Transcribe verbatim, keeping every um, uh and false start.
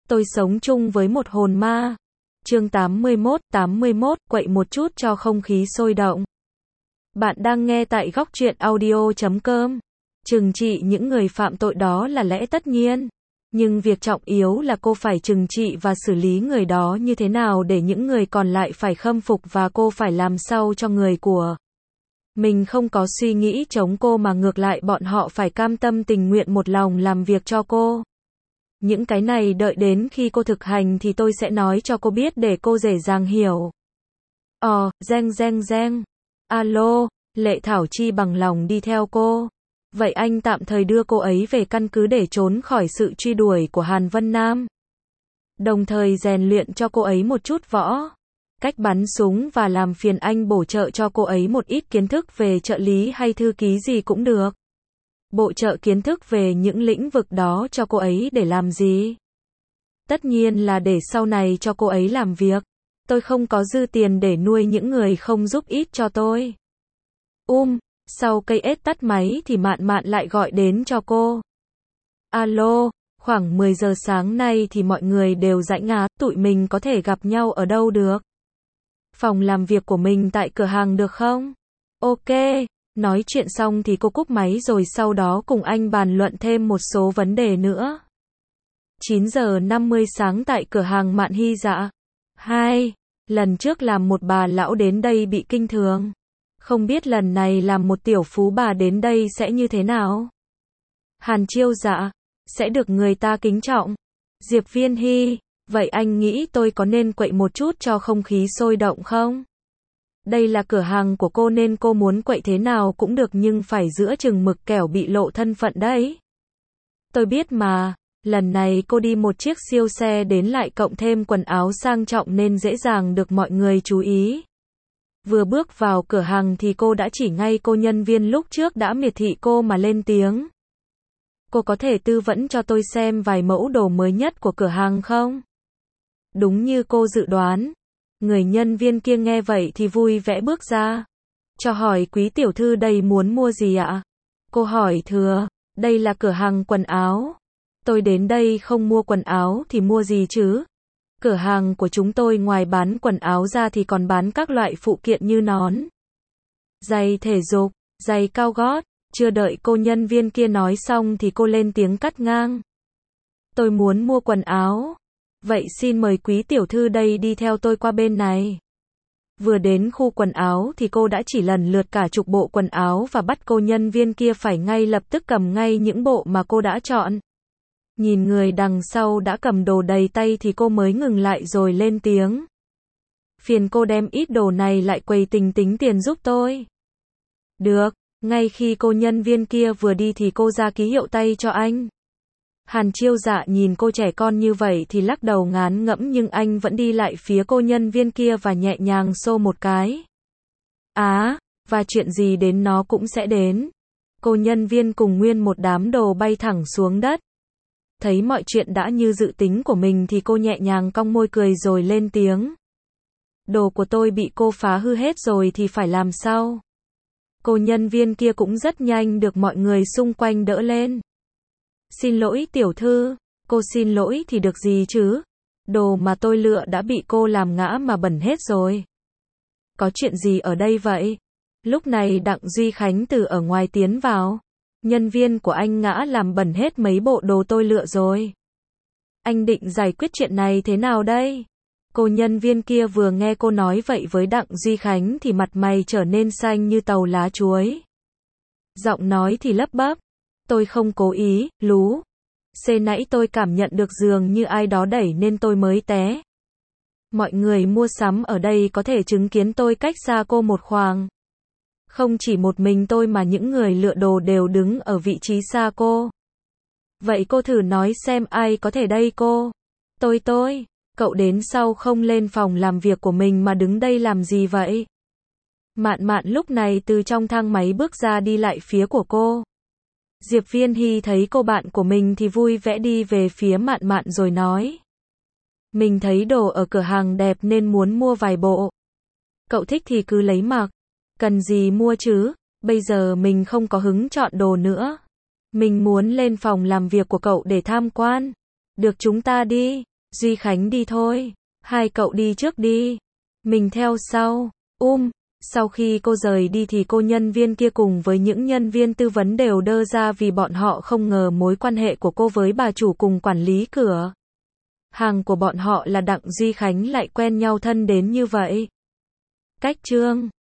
Tôi sống chung với một hồn ma. Chương tám mươi mốt, tám mươi mốt, quậy một chút cho không khí sôi động. Bạn đang nghe tại góc truyện audio chấm com. Trừng trị những người phạm tội đó là lẽ tất nhiên. Nhưng việc trọng yếu là cô phải trừng trị và xử lý người đó như thế nào để những người còn lại phải khâm phục, và cô phải làm sao cho người của mình không có suy nghĩ chống cô mà ngược lại bọn họ phải cam tâm tình nguyện một lòng làm việc cho cô. Những cái này đợi đến khi cô thực hành thì tôi sẽ nói cho cô biết để cô dễ dàng hiểu. Ờ, reng reng reng. Alo, Lệ Thảo Chi bằng lòng đi theo cô. Vậy anh tạm thời đưa cô ấy về căn cứ để trốn khỏi sự truy đuổi của Hàn Vân Nam. Đồng thời rèn luyện cho cô ấy một chút võ cách bắn súng, và làm phiền anh bổ trợ cho cô ấy một ít kiến thức về trợ lý hay thư ký gì cũng được. Bổ trợ kiến thức về những lĩnh vực đó cho cô ấy để làm gì? Tất nhiên là để sau này cho cô ấy làm việc. Tôi không có dư tiền để nuôi những người không giúp ích cho tôi. Um, sau cây ếch tắt máy thì Mạn Mạn lại gọi đến cho cô. Alo, khoảng mười giờ sáng nay thì mọi người đều rảnh à, tụi mình có thể gặp nhau ở đâu được? Phòng làm việc của mình tại cửa hàng được không? Ok. Nói chuyện xong thì cô cúp máy rồi sau đó cùng anh bàn luận thêm một số vấn đề nữa. chín giờ năm mươi sáng tại cửa hàng Mạn Hy Dạ. Hai, lần trước làm một bà lão đến đây bị kinh thường. Không biết lần này làm một tiểu phú bà đến đây sẽ như thế nào? Hàn Chiêu Dạ, sẽ được người ta kính trọng. Diệp Viên Hy, vậy anh nghĩ tôi có nên quậy một chút cho không khí sôi động không? Đây là cửa hàng của cô nên cô muốn quậy thế nào cũng được, nhưng phải giữ chừng mực kẻo bị lộ thân phận đấy. Tôi biết mà, lần này cô đi một chiếc siêu xe đến lại cộng thêm quần áo sang trọng nên dễ dàng được mọi người chú ý. Vừa bước vào cửa hàng thì cô đã chỉ ngay cô nhân viên lúc trước đã miệt thị cô mà lên tiếng. Cô có thể tư vấn cho tôi xem vài mẫu đồ mới nhất của cửa hàng không? Đúng như cô dự đoán. Người nhân viên kia nghe vậy thì vui vẻ bước ra. Cho hỏi quý tiểu thư đây muốn mua gì ạ? Cô hỏi thừa, đây là cửa hàng quần áo. Tôi đến đây không mua quần áo thì mua gì chứ? Cửa hàng của chúng tôi ngoài bán quần áo ra thì còn bán các loại phụ kiện như nón, giày thể dục, giày cao gót. Chưa đợi cô nhân viên kia nói xong thì cô lên tiếng cắt ngang. Tôi muốn mua quần áo. Vậy xin mời quý tiểu thư đây đi theo tôi qua bên này. Vừa đến khu quần áo thì cô đã chỉ lần lượt cả chục bộ quần áo và bắt cô nhân viên kia phải ngay lập tức cầm ngay những bộ mà cô đã chọn. Nhìn người đằng sau đã cầm đồ đầy tay thì cô mới ngừng lại rồi lên tiếng. Phiền cô đem ít đồ này lại quầy tính tính tiền giúp tôi. Được, ngay khi cô nhân viên kia vừa đi thì cô ra ký hiệu tay cho anh. Hàn Chiêu Dạ nhìn cô trẻ con như vậy thì lắc đầu ngán ngẫm, nhưng anh vẫn đi lại phía cô nhân viên kia và nhẹ nhàng xô một cái. Á, à, và chuyện gì đến nó cũng sẽ đến. Cô nhân viên cùng nguyên một đám đồ bay thẳng xuống đất. Thấy mọi chuyện đã như dự tính của mình thì cô nhẹ nhàng cong môi cười rồi lên tiếng. Đồ của tôi bị cô phá hư hết rồi thì phải làm sao? Cô nhân viên kia cũng rất nhanh được mọi người xung quanh đỡ lên. Xin lỗi tiểu thư, cô xin lỗi thì được gì chứ? Đồ mà tôi lựa đã bị cô làm ngã mà bẩn hết rồi. Có chuyện gì ở đây vậy? Lúc này Đặng Duy Khánh từ ở ngoài tiến vào. Nhân viên của anh ngã làm bẩn hết mấy bộ đồ tôi lựa rồi. Anh định giải quyết chuyện này thế nào đây? Cô nhân viên kia vừa nghe cô nói vậy với Đặng Duy Khánh thì mặt mày trở nên xanh như tàu lá chuối. Giọng nói thì lấp bắp. Tôi không cố ý, lú. Xê nãy tôi cảm nhận được dường như ai đó đẩy nên tôi mới té. Mọi người mua sắm ở đây có thể chứng kiến tôi cách xa cô một khoảng. Không chỉ một mình tôi mà những người lựa đồ đều đứng ở vị trí xa cô. Vậy cô thử nói xem ai có thể đây cô? Tôi tôi. Cậu đến sau không lên phòng làm việc của mình mà đứng đây làm gì vậy? Mạn Mạn lúc này từ trong thang máy bước ra đi lại phía của cô. Diệp Viên Hy thấy cô bạn của mình thì vui vẻ đi về phía Mạn Mạn rồi nói. Mình thấy đồ ở cửa hàng đẹp nên muốn mua vài bộ. Cậu thích thì cứ lấy mặc. Cần gì mua chứ? Bây giờ mình không có hứng chọn đồ nữa. Mình muốn lên phòng làm việc của cậu để tham quan. Được chúng ta đi. Duy Khánh đi thôi. Hai cậu đi trước đi. Mình theo sau. Um. Sau khi cô rời đi thì cô nhân viên kia cùng với những nhân viên tư vấn đều đơ ra vì bọn họ không ngờ mối quan hệ của cô với bà chủ cùng quản lý cửa hàng của bọn họ là Đặng Duy Khánh lại quen nhau thân đến như vậy. Cách chương